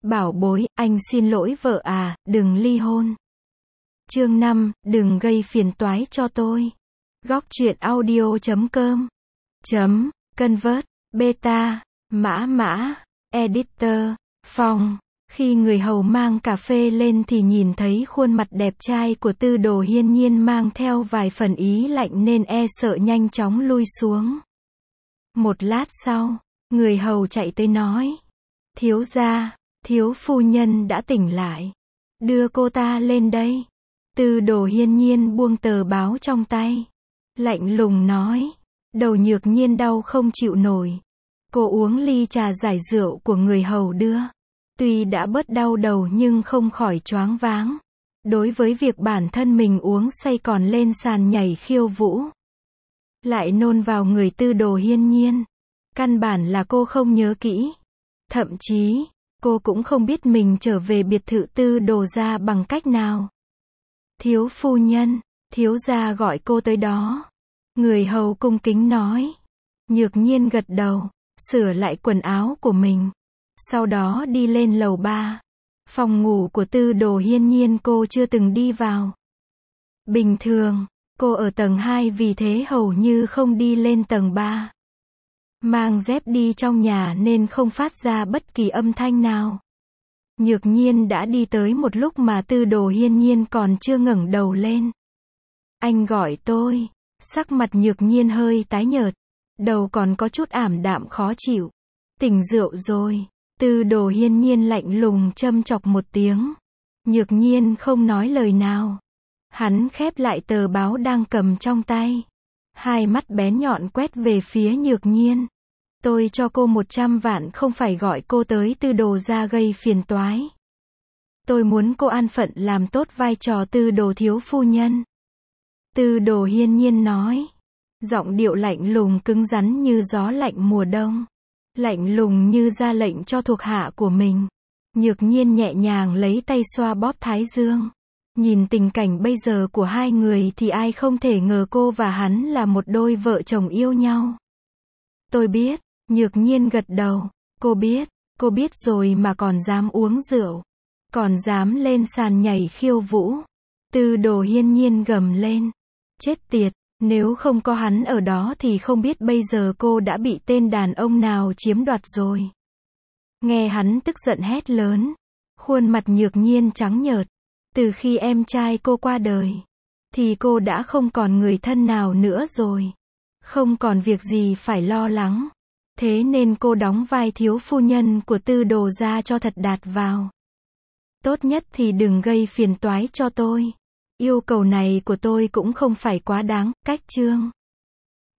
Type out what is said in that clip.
Bảo bối, anh xin lỗi vợ à, đừng ly hôn. Chương 5, đừng gây phiền toái cho tôi. Góc truyện audio.com Convert, beta, mã, editor, phòng. Khi người hầu mang cà phê lên thì nhìn thấy khuôn mặt đẹp trai của Tư Đồ Hiên Nhiên mang theo vài phần ý lạnh nên e sợ nhanh chóng lui xuống. Một lát sau, người hầu chạy tới nói. Thiếu gia, thiếu phu nhân đã tỉnh lại. Đưa cô ta lên đây. Tư Đồ Hiên Nhiên buông tờ báo trong tay. Lạnh lùng nói. Đầu Nhược Nhiên đau không chịu nổi. Cô uống ly trà giải rượu của người hầu đưa. Tuy đã bớt đau đầu nhưng không khỏi choáng váng. Đối với việc bản thân mình uống say còn lên sàn nhảy khiêu vũ. Lại nôn vào người Tư Đồ Hiên Nhiên. Căn bản là cô không nhớ kỹ. Thậm chí, cô cũng không biết mình trở về biệt thự Tư Đồ gia bằng cách nào. Thiếu phu nhân, thiếu gia gọi cô tới đó. Người hầu cung kính nói. Nhược Nhiên gật đầu, sửa lại quần áo của mình. Sau đó đi lên lầu 3. Phòng ngủ của Tư Đồ Hiên Nhiên cô chưa từng đi vào. Bình thường, cô ở tầng 2 vì thế hầu như không đi lên tầng 3. Mang dép đi trong nhà nên không phát ra bất kỳ âm thanh nào. Nhược Nhiên đã đi tới một lúc mà Tư Đồ Hiên Nhiên còn chưa ngẩng đầu lên. Anh gọi tôi. Sắc mặt Nhược Nhiên hơi tái nhợt. Đầu còn có chút ảm đạm khó chịu. Tỉnh rượu rồi. Tư Đồ Hiên Nhiên lạnh lùng châm chọc một tiếng. Nhược Nhiên không nói lời nào. Hắn khép lại tờ báo đang cầm trong tay. Hai mắt bén nhọn quét về phía Nhược Nhiên. Tôi cho cô 100 vạn không phải gọi cô tới Tư Đồ gia gây phiền toái. Tôi muốn cô an phận làm tốt vai trò Tư Đồ thiếu phu nhân. Tư Đồ Hiên Nhiên nói. Giọng điệu lạnh lùng cứng rắn như gió lạnh mùa đông. Lạnh lùng như ra lệnh cho thuộc hạ của mình. Nhược Nhiên nhẹ nhàng lấy tay xoa bóp thái dương. Nhìn tình cảnh bây giờ của hai người thì ai không thể ngờ cô và hắn là một đôi vợ chồng yêu nhau. Tôi biết. Nhược Nhiên gật đầu. Cô biết rồi mà còn dám uống rượu. Còn dám lên sàn nhảy khiêu vũ. Tư Đồ Hiên Nhiên gầm lên. Chết tiệt, nếu không có hắn ở đó thì không biết bây giờ cô đã bị tên đàn ông nào chiếm đoạt rồi. Nghe hắn tức giận hét lớn. Khuôn mặt Nhược Nhiên trắng nhợt. Từ khi em trai cô qua đời, thì cô đã không còn người thân nào nữa rồi. Không còn việc gì phải lo lắng. Thế nên cô đóng vai thiếu phu nhân của Tư Đồ gia cho thật đạt vào. Tốt nhất thì đừng gây phiền toái cho tôi. Yêu cầu này của tôi cũng không phải quá đáng, cách chương.